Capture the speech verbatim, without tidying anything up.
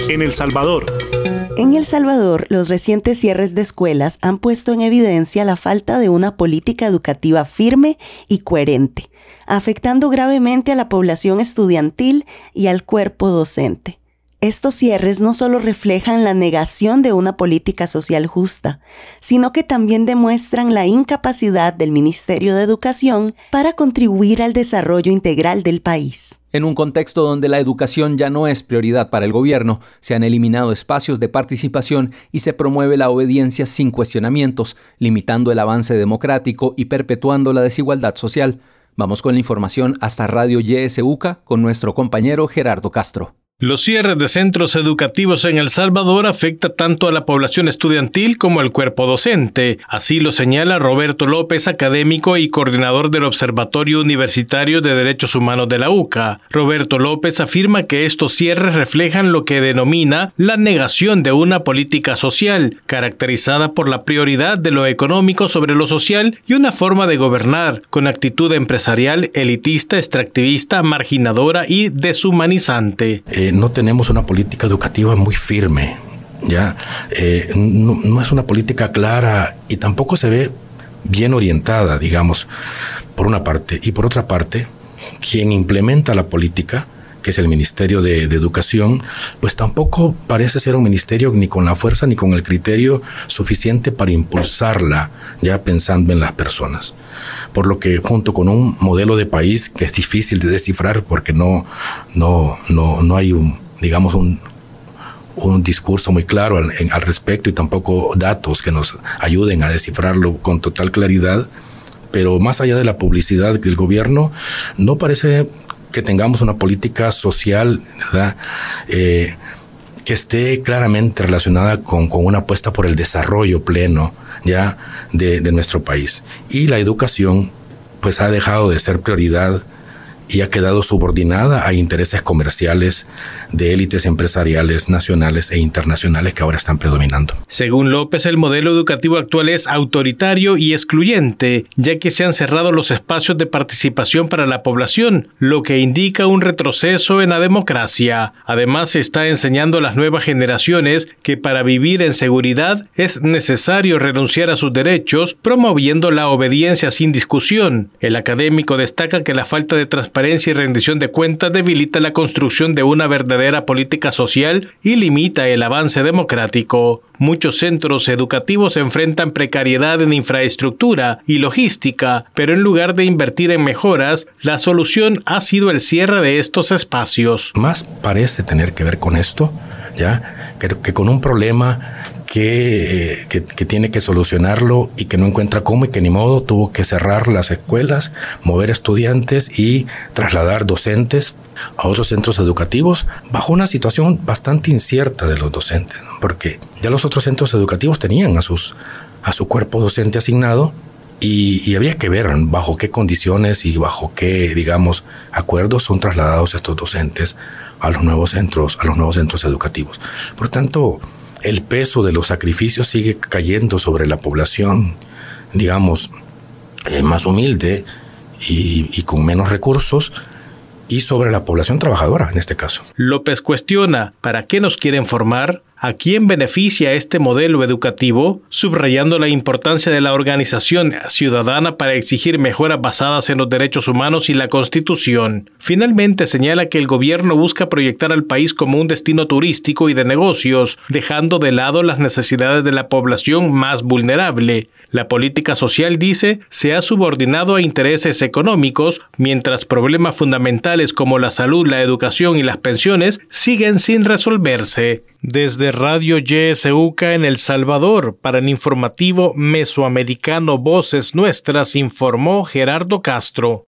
en El Salvador. En El Salvador, los recientes cierres de escuelas han puesto en evidencia la falta de una política educativa firme y coherente, afectando gravemente a la población estudiantil y al cuerpo docente. Estos cierres no solo reflejan la negación de una política social justa, sino que también demuestran la incapacidad del Ministerio de Educación para contribuir al desarrollo integral del país. En un contexto donde la educación ya no es prioridad para el gobierno, se han eliminado espacios de participación y se promueve la obediencia sin cuestionamientos, limitando el avance democrático y perpetuando la desigualdad social. Vamos con la información hasta Radio Y S U C A con nuestro compañero Gerardo Castro. Los cierres de centros educativos en El Salvador afecta tanto a la población estudiantil como al cuerpo docente. Así lo señala Roberto López, académico y coordinador del Observatorio Universitario de Derechos Humanos de la U C A. Roberto López afirma que estos cierres reflejan lo que denomina la negación de una política social, caracterizada por la prioridad de lo económico sobre lo social y una forma de gobernar con actitud empresarial, elitista, extractivista, marginadora y deshumanizante. Eh, no tenemos una política educativa muy firme, ¿ya? Eh, no, no es una política clara y tampoco se ve bien orientada, digamos, por una parte. Y por otra parte, quien implementa la política, que es el Ministerio de, de Educación, pues tampoco parece ser un ministerio ni con la fuerza ni con el criterio suficiente para impulsarla, ya pensando en las personas. Por lo que junto con un modelo de país que es difícil de descifrar porque no, no, no, no hay un, digamos, un, un discurso muy claro al, en, al respecto y tampoco datos que nos ayuden a descifrarlo con total claridad, pero más allá de la publicidad del gobierno, no parece que tengamos una política social, ¿verdad? Eh, que esté claramente relacionada con, con una apuesta por el desarrollo pleno ya de, de nuestro país. Y la educación pues ha dejado de ser prioridad y ha quedado subordinada a intereses comerciales de élites empresariales nacionales e internacionales que ahora están predominando. Según López, el modelo educativo actual es autoritario y excluyente, ya que se han cerrado los espacios de participación para la población, lo que indica un retroceso en la democracia. Además, se está enseñando a las nuevas generaciones que para vivir en seguridad es necesario renunciar a sus derechos, promoviendo la obediencia sin discusión. El académico destaca que la falta de transparencia Transparencia y rendición de cuentas debilita la construcción de una verdadera política social y limita el avance democrático. Muchos centros educativos enfrentan precariedad en infraestructura y logística, pero en lugar de invertir en mejoras, la solución ha sido el cierre de estos espacios. Más parece tener que ver con esto, ya, que, que con un problema Que, eh, que, que tiene que solucionarlo y que no encuentra cómo y que ni modo tuvo que cerrar las escuelas, mover estudiantes y trasladar docentes a otros centros educativos bajo una situación bastante incierta de los docentes, ¿no? Porque ya los otros centros educativos tenían a, sus, a su cuerpo docente asignado y, y había que ver bajo qué condiciones y bajo qué, digamos, acuerdos son trasladados estos docentes a los nuevos centros, a los nuevos centros educativos. Por tanto, el peso de los sacrificios sigue cayendo sobre la población, digamos, eh, más humilde y, y con menos recursos, y sobre la población trabajadora en este caso. López cuestiona, ¿para qué nos quieren formar? ¿A quién beneficia este modelo educativo? Subrayando la importancia de la organización ciudadana para exigir mejoras basadas en los derechos humanos y la Constitución. Finalmente señala que el gobierno busca proyectar al país como un destino turístico y de negocios, dejando de lado las necesidades de la población más vulnerable. La política social, dice, se ha subordinado a intereses económicos, mientras problemas fundamentales como la salud, la educación y las pensiones siguen sin resolverse. Desde Radio Y S U C A en El Salvador, para el informativo mesoamericano Voces Nuestras, informó Gerardo Castro.